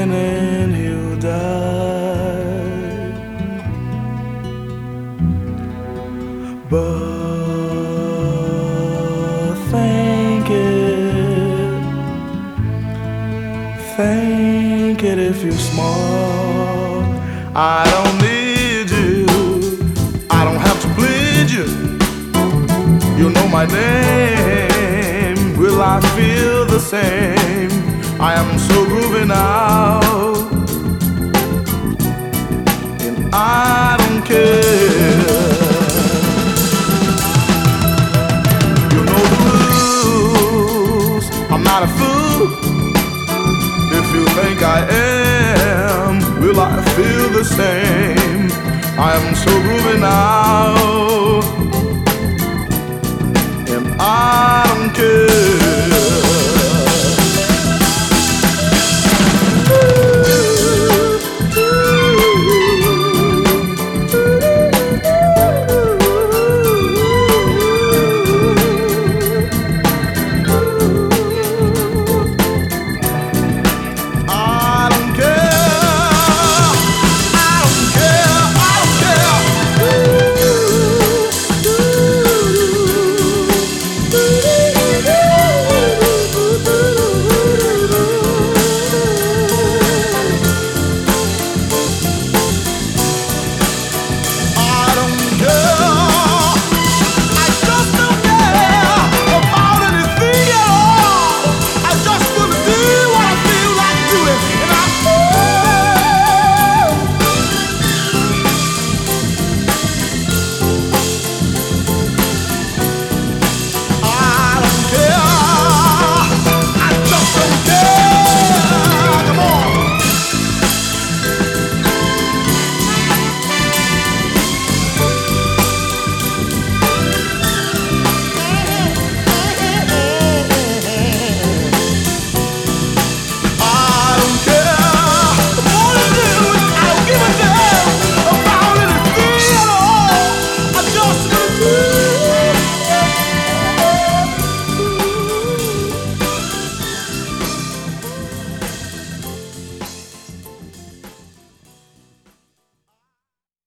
coming and he'll die. But think it if you're smart. I don't need you, I don't have to plead you. You know my name, will I feel the same? I am so groovy now, and I don't care. You know the blues, I'm not a fool. If you think I am, will I feel the same? I am so groovy now, and I don't care.